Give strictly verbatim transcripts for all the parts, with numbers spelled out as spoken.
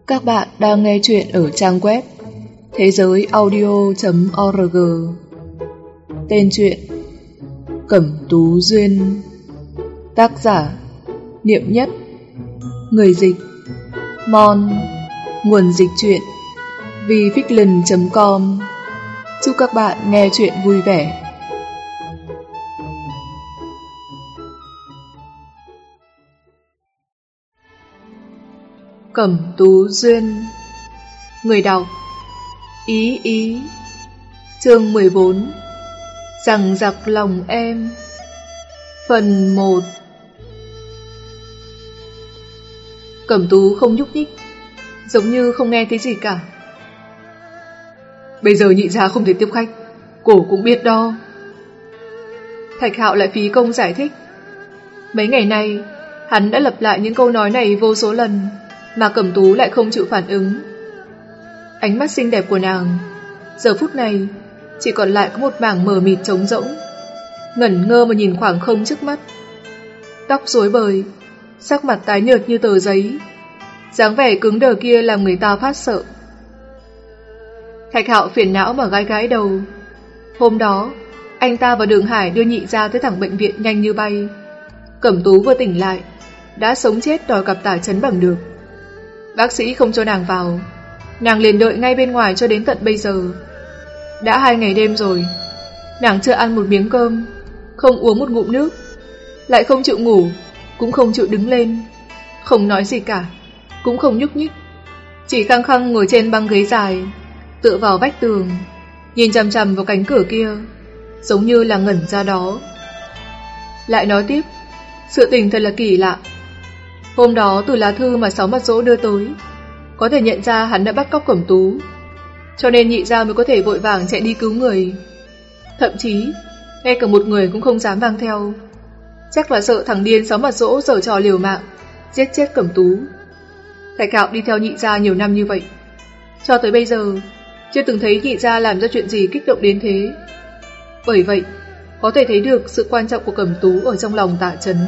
Các bạn đang nghe chuyện ở trang web thế giới audio chấm org. Tên truyện Cẩm Tú Duyên. Tác giả Niệm Nhất. Người dịch Mon. Nguồn dịch truyện vifiction chấm com. Chúc các bạn nghe chuyện vui vẻ. Cẩm Tú Duyên. Người đọc Ý Ý. Chương mười bốn. Rằng giặc lòng em. Phần một. Cẩm Tú không nhúc nhích, giống như không nghe thấy gì cả. Bây giờ nhị gia không thể tiếp khách, cổ cũng biết đo. Thạch Hạo lại phí công giải thích. Mấy ngày nay hắn đã lặp lại những câu nói này vô số lần, mà Cẩm Tú lại không chịu phản ứng. Ánh mắt xinh đẹp của nàng giờ phút này chỉ còn lại có một mảng mờ mịt trống rỗng, ngẩn ngơ mà nhìn khoảng không trước mắt. Tóc rối bời, sắc mặt tái nhợt như tờ giấy, dáng vẻ cứng đờ kia làm người ta phát sợ. Thạch Hạo phiền não mà gãi gãi đầu. Hôm đó anh ta và Đường Hải đưa nhị gia tới thẳng bệnh viện nhanh như bay. Cẩm Tú vừa tỉnh lại đã sống chết đòi gặp Tả Chấn bằng được. Bác sĩ không cho nàng vào, nàng liền đợi ngay bên ngoài cho đến tận bây giờ. Đã hai ngày đêm rồi, nàng chưa ăn một miếng cơm, không uống một ngụm nước, lại không chịu ngủ, cũng không chịu đứng lên, không nói gì cả, cũng không nhúc nhích, chỉ khăng khăng ngồi trên băng ghế dài, tựa vào vách tường, nhìn chằm chằm vào cánh cửa kia, giống như là ngẩn ra đó. Lại nói tiếp, sự tình thật là kỳ lạ. Hôm đó từ lá thư mà Sáu Mặt Dỗ đưa tới, có thể nhận ra hắn đã bắt cóc Cẩm Tú, cho nên nhị gia mới có thể vội vàng chạy đi cứu người. Thậm chí ngay cả một người cũng không dám mang theo, chắc là sợ thằng điên Sáu Mặt Dỗ giở trò liều mạng giết chết Cẩm Tú. Thạch Hạo đi theo nhị gia nhiều năm như vậy, cho tới bây giờ chưa từng thấy nhị gia làm ra chuyện gì kích động đến thế. Bởi vậy có thể thấy được sự quan trọng của Cẩm Tú ở trong lòng Tạ Chấn.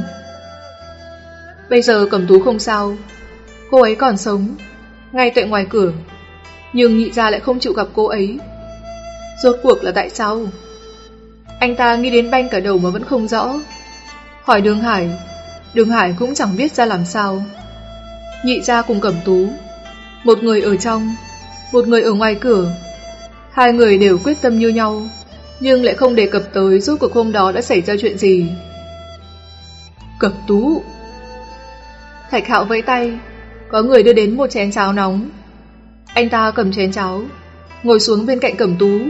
Bây giờ Cẩm Tú không sao, cô ấy còn sống ngay tại ngoài cửa, nhưng nhị gia lại không chịu gặp cô ấy. Rốt cuộc là tại sao? Anh ta nghĩ đến banh cả đầu mà vẫn không rõ. Hỏi Đường Hải, Đường Hải cũng chẳng biết ra làm sao. Nhị gia cùng Cẩm Tú, một người ở trong, một người ở ngoài cửa, hai người đều quyết tâm như nhau, nhưng lại không đề cập tới rốt cuộc hôm đó đã xảy ra chuyện gì. Cẩm Tú. Thạch Hạo vẫy tay, có người đưa đến một chén cháo nóng. Anh ta cầm chén cháo, ngồi xuống bên cạnh Cẩm Tú.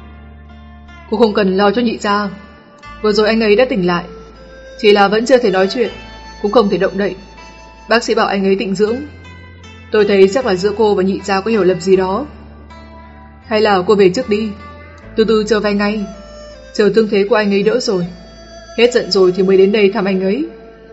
Cô không cần lo cho nhị gia, vừa rồi anh ấy đã tỉnh lại, chỉ là vẫn chưa thể nói chuyện, cũng không thể động đậy. Bác sĩ bảo anh ấy tĩnh dưỡng. Tôi thấy chắc là giữa cô và nhị gia có hiểu lầm gì đó. Hay là cô về trước đi, từ từ chờ vài ngày, chờ thương thế của anh ấy đỡ rồi, hết giận rồi thì mới đến đây thăm anh ấy.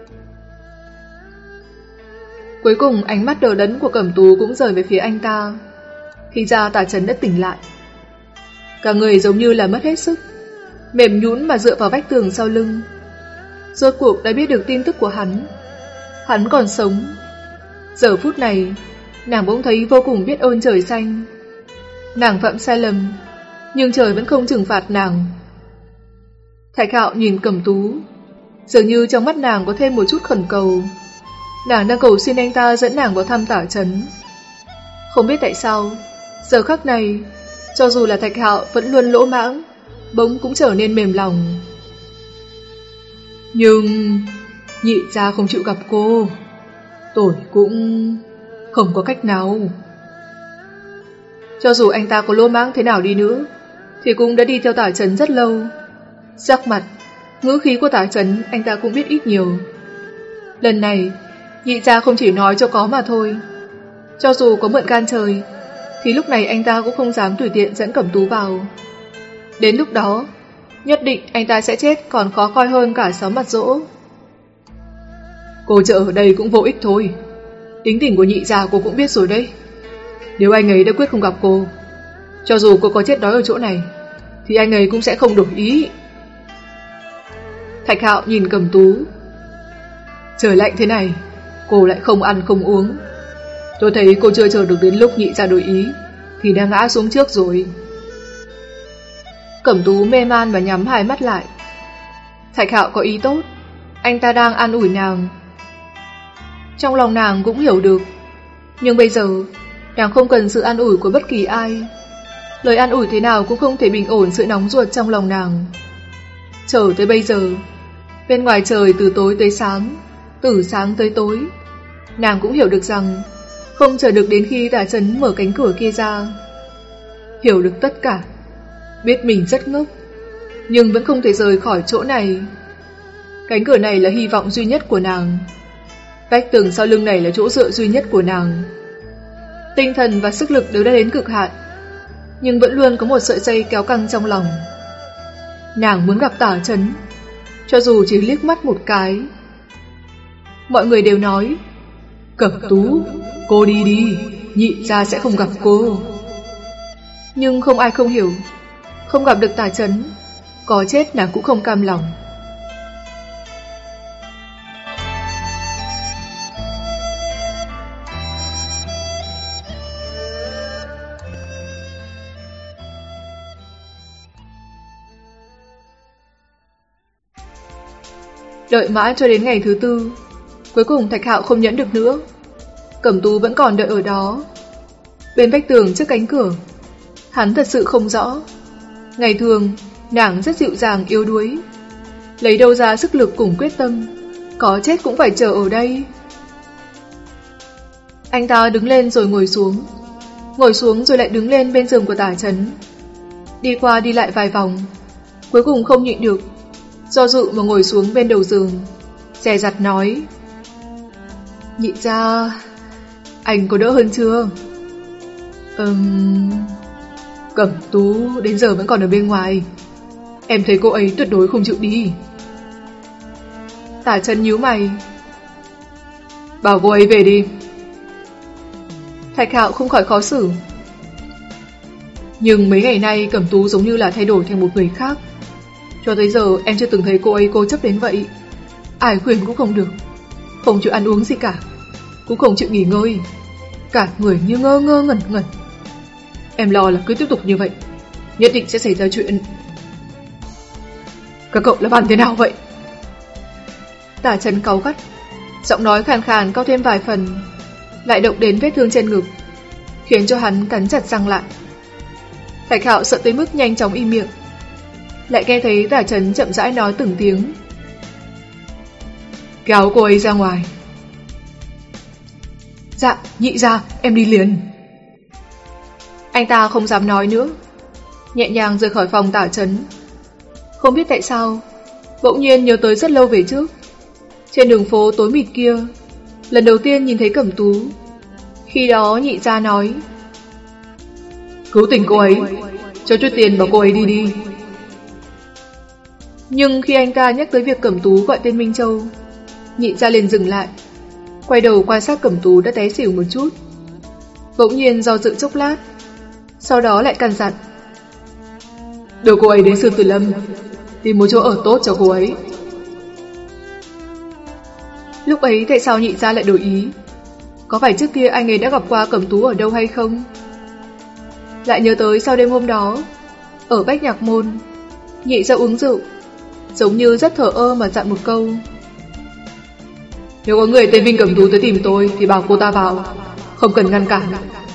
Cuối cùng ánh mắt đờ đẫn của Cẩm Tú cũng rời về phía anh ta. Thì ra Tả Chấn đã tỉnh lại. Cả người giống như là mất hết sức, mềm nhũn mà dựa vào vách tường sau lưng. Rốt cuộc đã biết được tin tức của hắn. Hắn còn sống. Giờ phút này nàng bỗng thấy vô cùng biết ơn trời xanh. Nàng phạm sai lầm, nhưng trời vẫn không trừng phạt nàng. Thạch Hạo nhìn Cẩm Tú, dường như trong mắt nàng có thêm một chút khẩn cầu. Nàng đang cầu xin anh ta dẫn nàng vào thăm Tả Chấn. Không biết tại sao, giờ khắc này, cho dù là Thạch Hạo vẫn luôn lỗ mãng, bỗng cũng trở nên mềm lòng. Nhưng nhị gia không chịu gặp cô, tôi cũng không có cách nào. Cho dù anh ta có lỗ mãng thế nào đi nữa, thì cũng đã đi theo Tả Chấn rất lâu. Sắc mặt, ngữ khí của Tả Chấn anh ta cũng biết ít nhiều. Lần này nhị gia không chỉ nói cho có mà thôi. Cho dù có mượn gan trời, thì lúc này anh ta cũng không dám tùy tiện dẫn Cẩm Tú vào. Đến lúc đó nhất định anh ta sẽ chết còn khó coi hơn cả Sáu Mặt Dỗ. Cô chờ ở đây cũng vô ích thôi. Tính tình của nhị gia cô cũng biết rồi đấy. Nếu anh ấy đã quyết không gặp cô, cho dù cô có chết đói ở chỗ này, thì anh ấy cũng sẽ không đổi ý. Thạch Hạo nhìn Cẩm Tú. Trời lạnh thế này, cô lại không ăn không uống, Tôi thấy cô chưa chờ được đến lúc Nhị gia đổi ý thì đã ngã xuống trước rồi. Cẩm Tú mê man và nhắm hai mắt lại. Thạch Hạo có ý tốt, anh ta đang an ủi nàng. Trong lòng nàng cũng hiểu được, nhưng bây giờ nàng không cần sự an ủi của bất kỳ ai. Lời an ủi thế nào cũng không thể bình ổn sự nóng ruột trong lòng nàng. Chờ tới bây giờ, bên ngoài trời từ tối tới sáng, từ sáng tới tối, nàng cũng hiểu được rằng không chờ được đến khi Tả Chấn mở cánh cửa kia ra. Hiểu được tất cả, biết mình rất ngốc, nhưng vẫn không thể rời khỏi chỗ này. Cánh cửa này là hy vọng duy nhất của nàng. Vách tường sau lưng này là chỗ dựa duy nhất của nàng. Tinh thần và sức lực đều đã đến cực hạn, nhưng vẫn luôn có một sợi dây kéo căng trong lòng. Nàng muốn gặp Tả Chấn, cho dù chỉ liếc mắt một cái. Mọi người đều nói, Cẩm Tú, cô đi đi, Nhị gia sẽ không gặp cô. Nhưng không ai không hiểu, không gặp được Tả Chấn, có chết nàng cũng không cam lòng. Đợi mãi cho đến ngày thứ tư, cuối cùng Thạch Hạo không nhẫn được nữa. Cẩm Tú vẫn còn đợi ở đó, bên vách tường trước cánh cửa. Hắn thật sự không rõ. Ngày thường nàng rất dịu dàng yếu đuối, lấy đâu ra sức lực cùng quyết tâm, có chết cũng phải chờ ở đây. Anh ta đứng lên rồi ngồi xuống, ngồi xuống rồi lại đứng lên bên giường của Tả Chấn, đi qua đi lại vài vòng, cuối cùng không nhịn được, do dự mà ngồi xuống bên đầu giường, dè dặt nói, Nhị gia, anh có đỡ hơn chưa? Ừm... Cẩm Tú đến giờ vẫn còn ở bên ngoài, em thấy cô ấy tuyệt đối không chịu đi. Tả Chấn nhíu mày, bảo cô ấy về đi. Thạch Hạo không khỏi khó xử. Nhưng mấy ngày nay Cẩm Tú giống như là thay đổi thành một người khác. Cho tới giờ em chưa từng thấy cô ấy cố chấp đến vậy. Ai khuyên cũng không được, không chịu ăn uống gì cả, cũng không chịu nghỉ ngơi, cả người như ngơ ngơ ngẩn ngẩn. Em lo là cứ tiếp tục như vậy, nhất định sẽ xảy ra chuyện. Các cậu là bàn thế nào vậy? Tả Chấn cáu gắt, giọng nói khàn khàn cao thêm vài phần, lại động đến vết thương trên ngực, khiến cho hắn cắn chặt răng lại. Thạch Hạo sợ tới mức nhanh chóng im miệng, lại nghe thấy Tả Chấn chậm rãi nói từng tiếng, kéo cô ấy ra ngoài. Dạ, Nhị gia, em đi liền. Anh ta không dám nói nữa, nhẹ nhàng rời khỏi phòng Tả Chấn. Không biết tại sao, bỗng nhiên nhớ tới rất lâu về trước, trên đường phố tối mịt kia, lần đầu tiên nhìn thấy Cẩm Tú. Khi đó Nhị gia nói, cứu tình cô ấy, cho chút tiền bảo cô ấy đi đi. Nhưng khi anh ta nhắc tới việc Cẩm Tú gọi tên Minh Châu, Nhị gia liền dừng lại, quay đầu quan sát Cẩm Tú đã té xỉu một chút, bỗng nhiên do dự chốc lát, sau đó lại căn dặn, đưa cô ấy đến Sư Tử Lâm, tìm một chỗ ở tốt cho cô ấy. Lúc ấy tại sao Nhị gia lại đổi ý? Có phải trước kia anh ấy đã gặp qua Cẩm Tú ở đâu hay không? Lại nhớ tới sau đêm hôm đó, ở Bách Nhạc Môn, Nhị gia uống rượu, giống như rất thờ ơ mà dặn một câu, nếu có người tên Vinh Cẩm Tú tới tìm tôi thì bảo cô ta vào, không cần ngăn cản.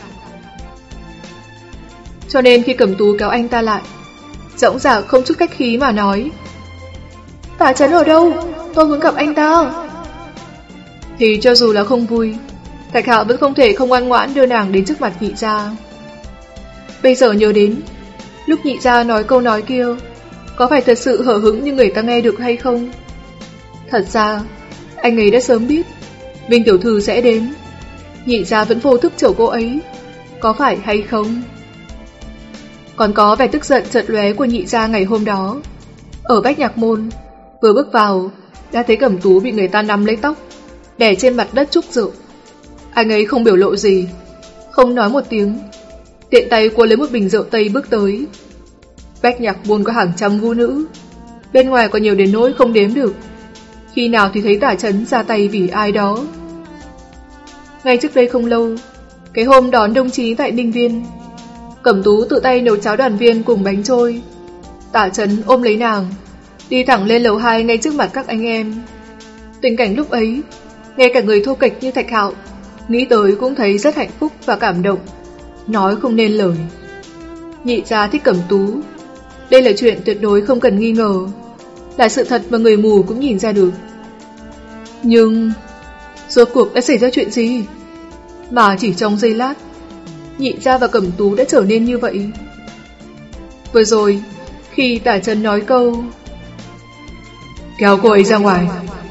Cho nên khi Cẩm Tú kéo anh ta lại, dõng dạc không chút khách khí mà nói, Tả Chấn ở đâu? Tôi muốn gặp anh ta. Thì cho dù là không vui, Thạch Hạo vẫn không thể không ngoan ngoãn đưa nàng đến trước mặt Nhị gia. Bây giờ nhớ đến, lúc Nhị gia nói câu nói kia, có phải thật sự hở hững như người ta nghe được hay không? Thật ra, anh ấy đã sớm biết Vinh tiểu thư sẽ đến. Nhị gia vẫn vô thức chở cô ấy, có phải hay không? Còn có vẻ tức giận chợt lóe của Nhị gia ngày hôm đó, ở Bách Nhạc Môn, vừa bước vào đã thấy Cẩm Tú bị người ta nắm lấy tóc, đè trên mặt đất chúc rượu. Anh ấy không biểu lộ gì, không nói một tiếng, tiện tay cuốn lấy một bình rượu Tây bước tới. Bách Nhạc Môn có hàng trăm vũ nữ, bên ngoài có nhiều đến nỗi không đếm được, khi nào thì thấy Tả Chấn ra tay vì ai đó. Ngay trước đây không lâu, Cái hôm đón đồng chí tại Ninh Viên, Cẩm Tú tự tay nấu cháo đoàn viên cùng bánh trôi. Tả Trấn ôm lấy nàng, đi thẳng lên lầu hai ngay trước mặt các anh em. Tình cảnh lúc ấy, ngay cả người thô kệch như Thạch Hạo nghĩ tới cũng thấy rất hạnh phúc và cảm động, nói không nên lời. Nhị gia thích Cẩm Tú, đây là chuyện tuyệt đối không cần nghi ngờ, là sự thật mà người mù cũng nhìn ra được. Nhưng rốt cuộc đã xảy ra chuyện gì mà chỉ trong giây lát Nhị gia và Cẩm Tú đã trở nên như vậy? Vừa rồi khi Tả Trấn nói câu kéo cô ấy ra ngoài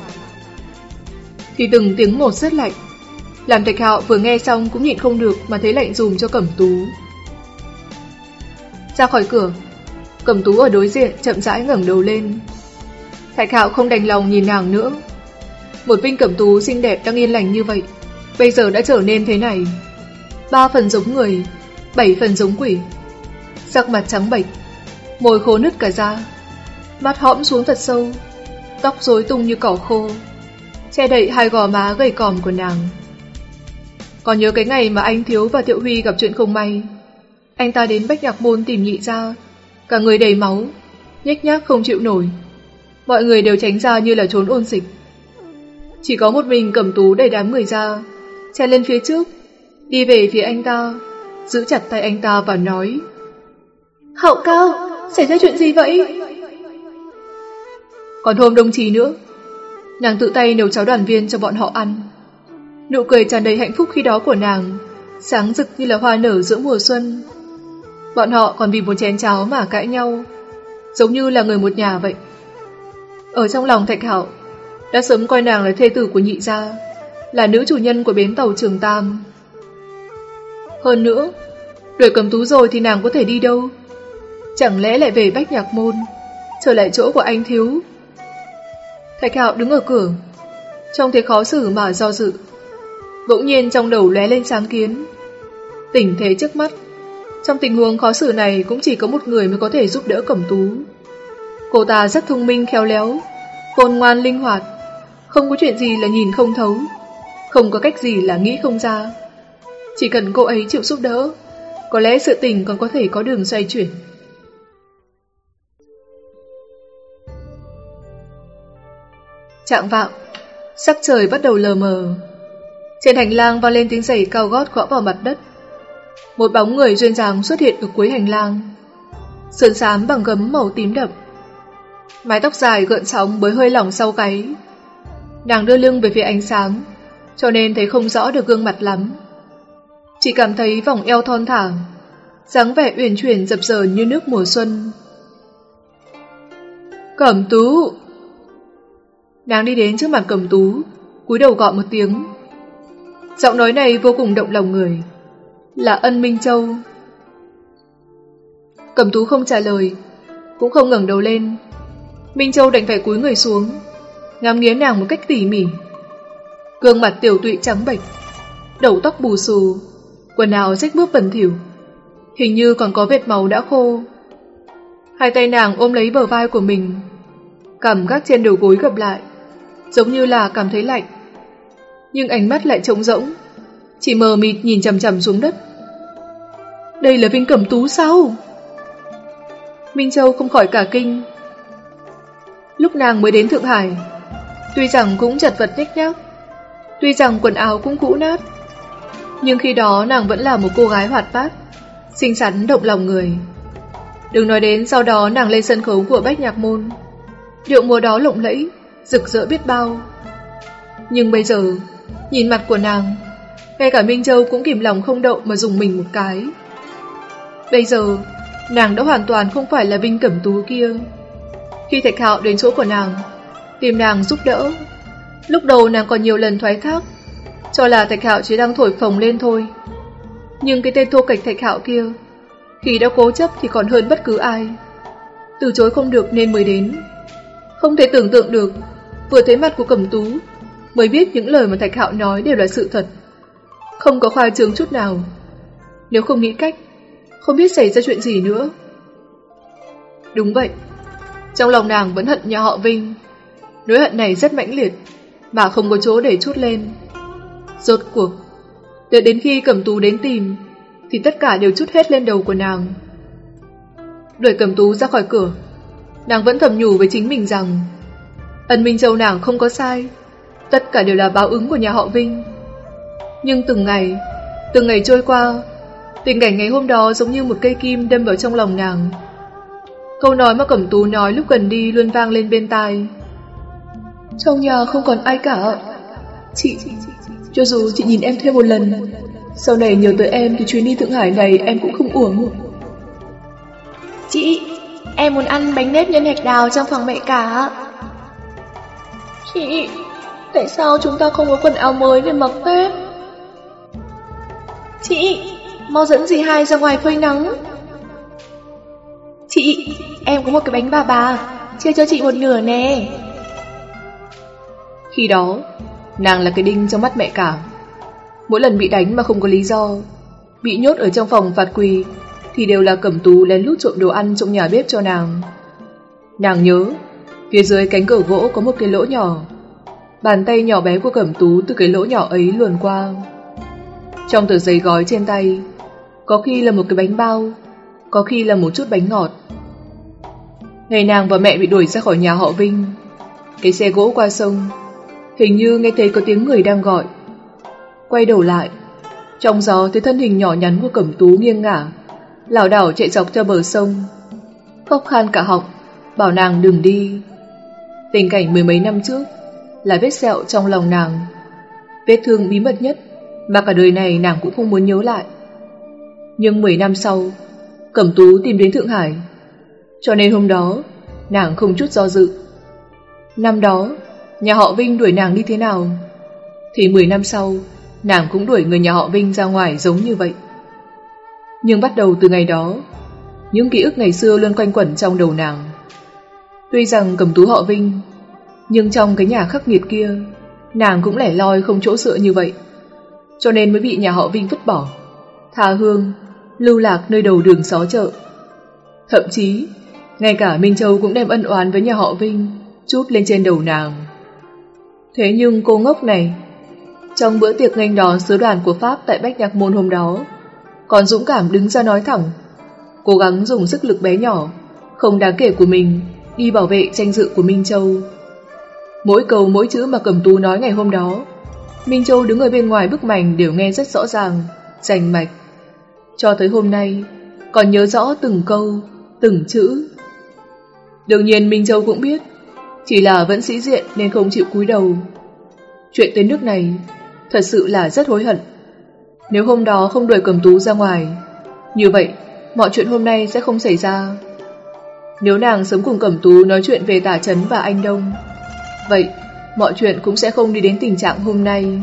thì từng tiếng một rất lạnh, làm Thạch Hạo vừa nghe xong cũng nhịn không được mà thấy lạnh dùm cho Cẩm Tú. Ra khỏi cửa, Cẩm Tú ở đối diện chậm rãi ngẩng đầu lên. Thạch Hạo không đành lòng nhìn nàng nữa. Một Vinh Cẩm Tú xinh đẹp đang yên lành như vậy, bây giờ đã trở nên thế này. Ba phần giống người, bảy phần giống quỷ. Sắc mặt trắng bệch, môi khô nứt cả da, mắt hõm xuống thật sâu, tóc rối tung như cỏ khô, che đậy hai gò má gầy còm của nàng. Còn nhớ cái ngày mà anh Thiếu và Thiệu Huy gặp chuyện không may, anh ta đến Bách Nhạc Môn tìm nhị gia, cả người đầy máu, nhếch nhác không chịu nổi. Mọi người đều tránh ra như là trốn ôn dịch. Chỉ có một mình Cẩm Tú đẩy đám người ra, chen lên phía trước, đi về phía anh ta, giữ chặt tay anh ta và nói: Hạo Cao, xảy ra chuyện gì vậy? Còn hôm đồng chí nữa, nàng tự tay nấu cháo đoàn viên cho bọn họ ăn. Nụ cười tràn đầy hạnh phúc khi đó của nàng sáng rực như là hoa nở giữa mùa xuân. Bọn họ còn vì một chén cháo mà cãi nhau, giống như là người một nhà vậy. Ở trong lòng Thạch Hạo đã sớm coi nàng là thê tử của nhị gia, là nữ chủ nhân của bến tàu Trường Tam. Hơn nữa, đuổi Cẩm Tú rồi thì nàng có thể đi đâu? Chẳng lẽ lại về Bách Nhạc Môn, trở lại chỗ của anh Thiếu? Thạch Hạo đứng ở cửa, trông thấy khó xử mà do dự. Bỗng nhiên trong đầu lóe lên sáng kiến. Tình thế trước mắt, trong tình huống khó xử này cũng chỉ có một người mới có thể giúp đỡ Cẩm Tú. Cô ta rất thông minh khéo léo, khôn ngoan linh hoạt, không có chuyện gì là nhìn không thấu, không có cách gì là nghĩ không ra. Chỉ cần cô ấy chịu giúp đỡ, có lẽ sự tình còn có thể có đường xoay chuyển. Chạng vạng, sắc trời bắt đầu lờ mờ. Trên hành lang vang lên tiếng giày cao gót gõ vào mặt đất. Một bóng người duyên dáng xuất hiện ở cuối hành lang, sườn xám bằng gấm màu tím đậm, mái tóc dài gợn sóng bới hơi lỏng sau gáy. Nàng đưa lưng về phía ánh sáng, cho nên thấy không rõ được gương mặt lắm, chỉ cảm thấy vòng eo thon thả, dáng vẻ uyển chuyển dập dờn như nước mùa xuân. Cẩm Tú! Nàng đi đến trước mặt Cẩm Tú, cúi đầu gọi một tiếng. Giọng nói này vô cùng động lòng người, là Ân Minh Châu. Cẩm Tú không trả lời, cũng không ngẩng đầu lên. Minh Châu đành phải cúi người xuống, ngắm nghía nàng một cách tỉ mỉ. Gương mặt tiểu tụy trắng bệch, đầu tóc bù xù, quần áo rách mướp bẩn thỉu, hình như còn có vệt máu đã khô. Hai tay nàng ôm lấy bờ vai của mình, cằm gác trên đầu gối gập lại, giống như là cảm thấy lạnh. Nhưng ánh mắt lại trống rỗng, chỉ mờ mịt nhìn chằm chằm xuống đất. Đây là Vinh Cẩm Tú sao? Minh Châu không khỏi cả kinh. Lúc nàng mới đến Thượng Hải, tuy rằng cũng chật vật nhếch nhác, tuy rằng quần áo cũng cũ nát, nhưng khi đó nàng vẫn là một cô gái hoạt bát, xinh xắn động lòng người. Đừng nói đến sau đó nàng lên sân khấu của Bách Nhạc Môn, điệu múa đó lộng lẫy, rực rỡ biết bao. Nhưng bây giờ, nhìn mặt của nàng, ngay cả Minh Châu cũng kìm lòng không đậu mà dùng mình một cái. Bây giờ, nàng đã hoàn toàn không phải là Vinh Cẩm Tú kia. Khi Thạch Hạo đến chỗ của nàng, tìm nàng giúp đỡ, lúc đầu nàng còn nhiều lần thoái thác, cho là Thạch Hạo chỉ đang thổi phồng lên thôi. Nhưng cái tên thô kệch Thạch Hạo kia, khi đã cố chấp thì còn hơn bất cứ ai. Từ chối không được nên mới đến. Không thể tưởng tượng được, vừa thấy mặt của Cẩm Tú mới biết những lời mà Thạch Hạo nói đều là sự thật, không có khoa trương chút nào. Nếu không nghĩ cách, không biết xảy ra chuyện gì nữa. Đúng vậy, trong lòng nàng vẫn hận nhà họ Vinh. Nỗi hận này rất mãnh liệt, mà không có chỗ để trút lên. Rốt cuộc, Đợi đến khi Cẩm Tú đến tìm thì tất cả đều trút hết lên đầu của nàng. Đuổi Cẩm Tú ra khỏi cửa, nàng vẫn thầm nhủ với chính mình rằng Ân Minh Châu nàng không có sai, tất cả đều là báo ứng của nhà họ Vinh. Nhưng từng ngày, từng ngày trôi qua, tình cảnh ngày hôm đó giống như một cây kim đâm vào trong lòng nàng. Câu nói mà Cẩm Tú nói lúc gần đi luôn vang lên bên tai. Trong nhà không còn ai cả. Chị, cho dù chị nhìn em thêm một lần, sau này nhớ tới em thì chuyến đi Thượng Hải này em cũng không uổng. Chị, em muốn ăn bánh nếp nhân hạch đào trong phòng mẹ cả. Chị, tại sao chúng ta không có quần áo mới để mặc Tết? Chị, mau dẫn dì hai ra ngoài phơi nắng. Chị, em có một cái bánh bà bà, chia cho chị một nửa nè. Khi đó, nàng là cái đinh trong mắt mẹ cả. Mỗi lần bị đánh mà không có lý do, bị nhốt ở trong phòng phạt quỳ, thì đều là Cẩm Tú lén lút trộm đồ ăn trong nhà bếp cho nàng. Nàng nhớ, phía dưới cánh cửa gỗ có một cái lỗ nhỏ. Bàn tay nhỏ bé của Cẩm Tú từ cái lỗ nhỏ ấy luồn qua. Trong tờ giấy gói trên tay, có khi là một cái bánh bao, có khi là một chút bánh ngọt. Ngày nàng và mẹ bị đuổi ra khỏi nhà họ Vinh, cái xe gỗ qua sông, hình như nghe thấy có tiếng người đang gọi. Quay đầu lại, trong gió thấy thân hình nhỏ nhắn của Cẩm Tú nghiêng ngả, lảo đảo chạy dọc theo bờ sông, khóc khan cả họng, bảo nàng đừng đi. Tình cảnh mười mấy năm trước là vết sẹo trong lòng nàng, vết thương bí mật nhất mà cả đời này nàng cũng không muốn nhớ lại. Nhưng mười năm sau, Cẩm Tú tìm đến Thượng Hải, cho nên hôm đó nàng không chút do dự. Năm đó nhà họ Vinh đuổi nàng đi thế nào, thì mười năm sau nàng cũng đuổi người nhà họ Vinh ra ngoài giống như vậy. Nhưng bắt đầu từ ngày đó, những ký ức ngày xưa luôn quanh quẩn trong đầu nàng. Tuy rằng Cẩm Tú họ Vinh, nhưng trong cái nhà khắc nghiệt kia, nàng cũng lẻ loi không chỗ dựa như vậy, cho nên mới bị nhà họ Vinh vứt bỏ, tha hương, lưu lạc nơi đầu đường xó chợ. Thậm chí, ngay cả Minh Châu cũng đem ân oán với nhà họ Vinh trút lên trên đầu nàng. Thế nhưng cô ngốc này, trong bữa tiệc nghênh đón sứ đoàn của Pháp tại Bách Nhạc Môn hôm đó, còn dũng cảm đứng ra nói thẳng, cố gắng dùng sức lực bé nhỏ, không đáng kể của mình đi bảo vệ danh dự của Minh Châu. Mỗi câu mỗi chữ mà Cẩm Tú nói ngày hôm đó, Minh Châu đứng ở bên ngoài bức mành đều nghe rất rõ ràng, rành mạch. Cho tới hôm nay, còn nhớ rõ từng câu, từng chữ. Đương nhiên Minh Châu cũng biết, chỉ là vẫn sĩ diện nên không chịu cúi đầu. Chuyện tới nước này, thật sự là rất hối hận. Nếu hôm đó không đuổi Cẩm Tú ra ngoài, như vậy mọi chuyện hôm nay sẽ không xảy ra. Nếu nàng sớm cùng Cẩm Tú nói chuyện về Tả Chấn và anh Đông, vậy mọi chuyện cũng sẽ không đi đến tình trạng hôm nay.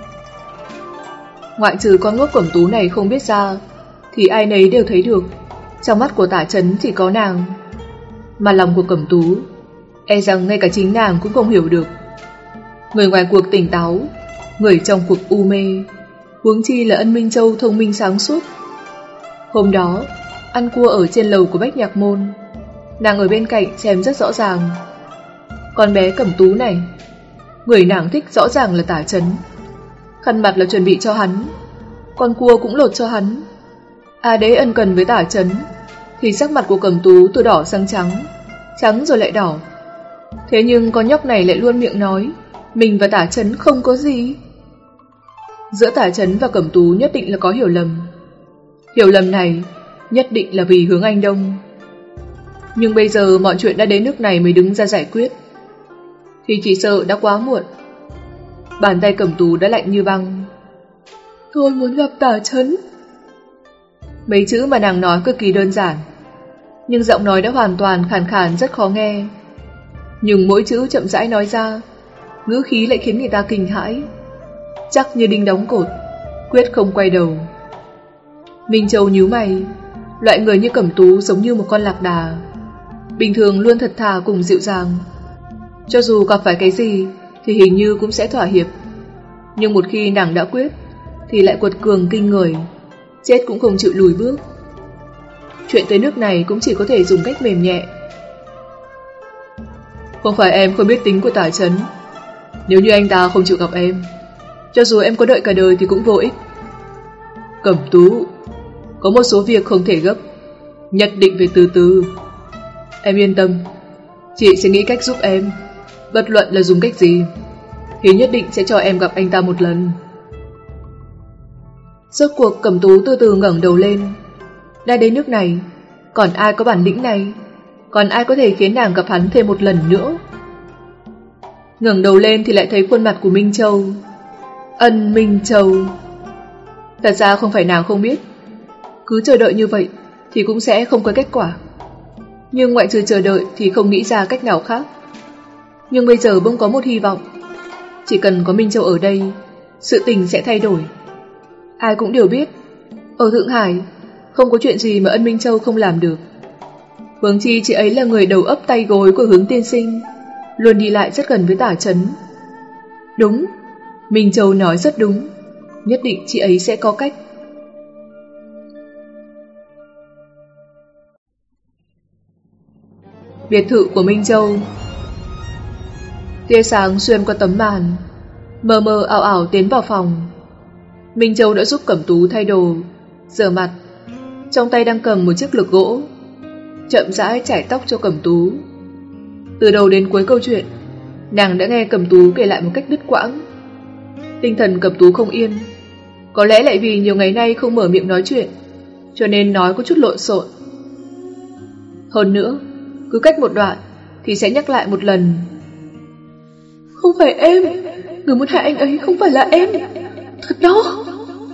Ngoại trừ con ngốc Cẩm Tú này không biết ra, thì ai nấy đều thấy được, trong mắt của Tả Chấn chỉ có nàng. Mà lòng của Cẩm Tú, e rằng ngay cả chính nàng cũng không hiểu được. Người ngoài cuộc tỉnh táo, người trong cuộc u mê, huống chi là Ân Minh Châu thông minh sáng suốt. Hôm đó, ăn cua ở trên lầu của Bách Nhạc Môn, nàng ở bên cạnh xem rất rõ ràng. Con bé Cẩm Tú này, người nàng thích rõ ràng là Tả Chấn. Khăn mặt là chuẩn bị cho hắn, con cua cũng lột cho hắn. À đấy ân cần với Tả Chấn, thì sắc mặt của Cẩm Tú từ đỏ sang trắng, trắng rồi lại đỏ. Thế nhưng con nhóc này lại luôn miệng nói mình và Tả Chấn không có gì. Giữa Tả Chấn và Cẩm Tú nhất định là có hiểu lầm. Hiểu lầm này nhất định là vì Hướng Anh Đông. Nhưng bây giờ mọi chuyện đã đến nước này mới đứng ra giải quyết, thì chỉ sợ đã quá muộn. Bàn tay Cẩm Tú đã lạnh như băng. Tôi muốn gặp Tả Chấn. Mấy chữ mà nàng nói cực kỳ đơn giản, nhưng giọng nói đã hoàn toàn khàn khàn rất khó nghe. Nhưng mỗi chữ chậm rãi nói ra, ngữ khí lại khiến người ta kinh hãi, chắc như đinh đóng cột, quyết không quay đầu. Minh Châu nhíu mày, loại người như Cẩm Tú giống như một con lạc đà, bình thường luôn thật thà cùng dịu dàng, cho dù gặp phải cái gì thì hình như cũng sẽ thỏa hiệp. Nhưng một khi nàng đã quyết thì lại quật cường kinh người, chết cũng không chịu lùi bước. Chuyện tới nước này cũng chỉ có thể dùng cách mềm nhẹ. Không phải em không biết tính của Tả Chấn. Nếu như anh ta không chịu gặp em, cho dù em có đợi cả đời thì cũng vô ích. Cẩm Tú, có một số việc không thể gấp, nhất định phải từ từ. Em yên tâm, chị sẽ nghĩ cách giúp em. Bất luận là dùng cách gì thì nhất định sẽ cho em gặp anh ta một lần. Rốt cuộc Cẩm Tú từ từ ngẩng đầu lên. Đã đến nước này, còn ai có bản lĩnh này? Còn ai có thể khiến nàng gặp hắn thêm một lần nữa? Ngẩng đầu lên thì lại thấy khuôn mặt của Minh Châu. Ân Minh Châu. Thật ra không phải nàng không biết, cứ chờ đợi như vậy thì cũng sẽ không có kết quả. Nhưng ngoại trừ chờ đợi thì không nghĩ ra cách nào khác. Nhưng bây giờ bỗng có một hy vọng. Chỉ cần có Minh Châu ở đây, sự tình sẽ thay đổi. Ai cũng đều biết, ở Thượng Hải không có chuyện gì mà Ân Minh Châu không làm được. Huống chi chị ấy là người đầu ấp tay gối của Hướng tiên sinh, luôn đi lại rất gần với Tả Chấn. Đúng, Minh Châu nói rất đúng, nhất định chị ấy sẽ có cách. Biệt thự của Minh Châu. Tia sáng xuyên qua tấm màn, mờ mờ ảo ảo tiến vào phòng. Minh Châu đã giúp Cẩm Tú thay đồ, rửa mặt, trong tay đang cầm một chiếc lược gỗ, chậm rãi chải tóc cho Cẩm Tú. Từ đầu đến cuối câu chuyện, nàng đã nghe Cẩm Tú kể lại một cách đứt quãng. Tinh thần Cẩm Tú không yên, có lẽ lại vì nhiều ngày nay không mở miệng nói chuyện, cho nên nói có chút lộn xộn. Hơn nữa, cứ cách một đoạn thì sẽ nhắc lại một lần. Không phải em, người muốn hại anh ấy không phải là em, thật đó.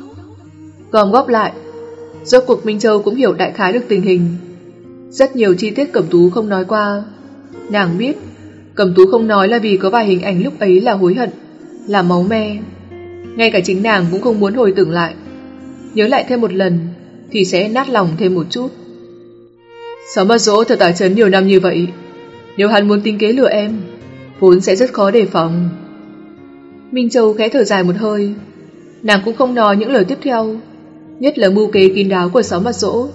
Gom góp lại, rốt cuộc Minh Châu cũng hiểu đại khái được tình hình. Rất nhiều chi tiết Cẩm Tú không nói qua. Nàng biết Cẩm Tú không nói là vì có vài hình ảnh lúc ấy là hối hận, là máu me. Ngay cả chính nàng cũng không muốn hồi tưởng lại. Nhớ lại thêm một lần thì sẽ nát lòng thêm một chút. Sáu Mặt Dỗ thật Tả Chấn nhiều năm như vậy, nếu hắn muốn tính kế lừa em, vốn sẽ rất khó đề phòng. Minh Châu khẽ thở dài một hơi. Nàng cũng không nói những lời tiếp theo, nhất là mưu kế kín đáo của Sáu Mặt Dỗ.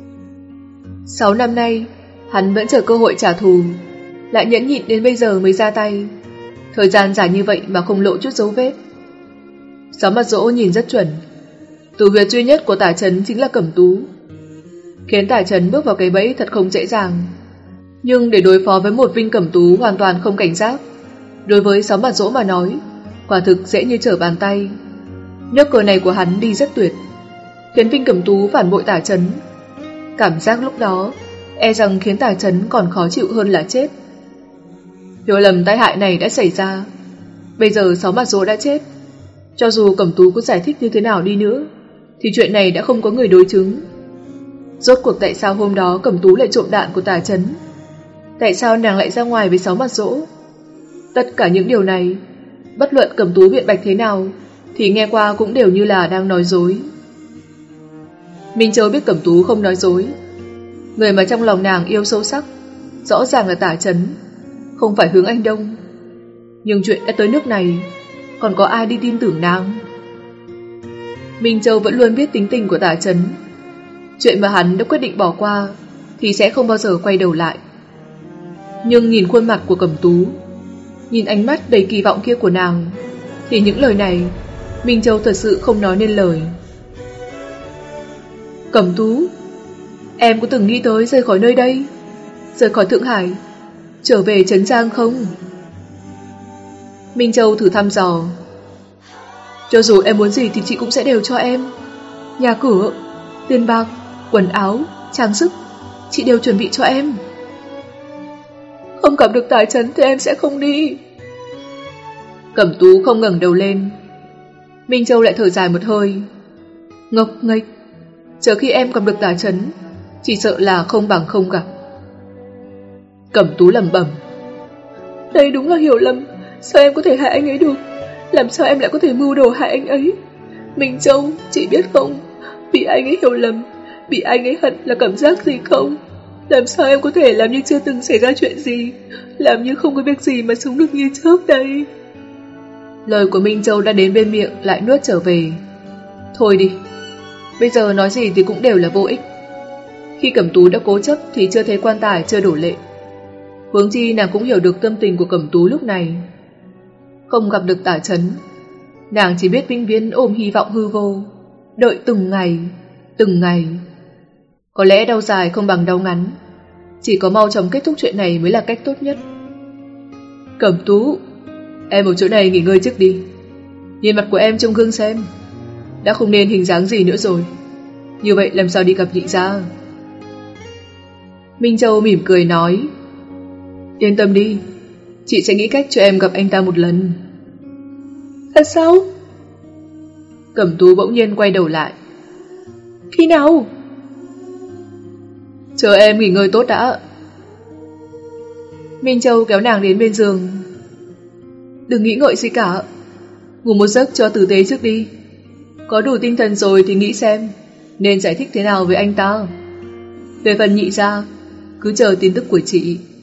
Sáu năm nay, hắn vẫn chờ cơ hội trả thù, lại nhẫn nhịn đến bây giờ mới ra tay. Thời gian dài như vậy mà không lộ chút dấu vết. Sáu Mặt Dỗ nhìn rất chuẩn. Tử huyệt duy nhất của Tả Chấn chính là Cẩm Tú. Khiến Tả Chấn bước vào cái bẫy thật không dễ dàng. Nhưng để đối phó với một Vinh Cẩm Tú hoàn toàn không cảnh giác, đối với Sáu Mặt Dỗ mà nói, quả thực dễ như trở bàn tay. Nước cờ này của hắn đi rất tuyệt, khiến Vinh Cẩm Tú phản bội Tả Chấn. Cảm giác lúc đó e rằng khiến Tả Chấn còn khó chịu hơn là chết. Hiểu lầm tai hại này đã xảy ra. Bây giờ Sáu Mặt Dỗ đã chết. Cho dù Cẩm Tú có giải thích như thế nào đi nữa, thì chuyện này đã không có người đối chứng. Rốt cuộc tại sao hôm đó Cẩm Tú lại trộm đạn của Tả Chấn? Tại sao nàng lại ra ngoài với Sáu Mặt Dỗ? Tất cả những điều này, bất luận Cẩm Tú biện bạch thế nào, thì nghe qua cũng đều như là đang nói dối. Minh Châu biết Cẩm Tú không nói dối. Người mà trong lòng nàng yêu sâu sắc rõ ràng là Tả Chấn, không phải Hướng Anh Đông. Nhưng chuyện đã tới nước này, còn có ai đi tin tưởng nàng? Minh Châu vẫn luôn biết tính tình của Tả Chấn. Chuyện mà hắn đã quyết định bỏ qua thì sẽ không bao giờ quay đầu lại. Nhưng nhìn khuôn mặt của Cẩm Tú, nhìn ánh mắt đầy kỳ vọng kia của nàng, thì những lời này Minh Châu thật sự không nói nên lời. Cẩm Tú, em có từng nghĩ tới rời khỏi nơi đây, rời khỏi Thượng Hải, trở về Trấn Trang không? Minh Châu thử thăm dò. Cho dù em muốn gì thì chị cũng sẽ đều cho em. Nhà cửa, tiền bạc, quần áo, trang sức, chị đều chuẩn bị cho em. Không gặp được Tả Chấn thì em sẽ không đi. Cẩm Tú không ngẩng đầu lên. Minh Châu lại thở dài một hơi. Ngốc nghếch, chờ khi em gặp được Tả Chấn, chỉ sợ là không bằng không gặp. Cẩm Tú lẩm bẩm. Đây đúng là hiểu lầm. Sao em có thể hại anh ấy được? Làm sao em lại có thể mưu đồ hại anh ấy? Minh Châu, chị biết không, bị anh ấy hiểu lầm, bị anh ấy hận là cảm giác gì không? Làm sao em có thể làm như chưa từng xảy ra chuyện gì, làm như không có việc gì mà sống được như trước đây? Lời của Minh Châu đã đến bên miệng lại nuốt trở về. Thôi đi, bây giờ nói gì thì cũng đều là vô ích. Khi Cẩm Tú đã cố chấp thì chưa thấy quan tài chưa đổ lệ. Huống chi nàng cũng hiểu được tâm tình của Cẩm Tú lúc này. Không gặp được Tả Chấn, nàng chỉ biết vĩnh viễn ôm hy vọng hư vô. Đợi từng ngày, từng ngày. Có lẽ đau dài không bằng đau ngắn, chỉ có mau chóng kết thúc chuyện này mới là cách tốt nhất. Cẩm Tú, em ở chỗ này nghỉ ngơi trước đi. Nhìn mặt của em trong gương xem, đã không nên hình dáng gì nữa rồi. Như vậy làm sao đi gặp nhị gia? Minh Châu mỉm cười nói, yên tâm đi, chị sẽ nghĩ cách cho em gặp anh ta một lần. Thật sao? Cẩm Tú bỗng nhiên quay đầu lại. Khi nào? Chờ em nghỉ ngơi tốt đã. Minh Châu kéo nàng đến bên giường. Đừng nghĩ ngợi gì cả, ngủ một giấc cho tử tế trước đi. Có đủ tinh thần rồi thì nghĩ xem nên giải thích thế nào với anh ta. Về phần nhị gia, cứ chờ tin tức của chị.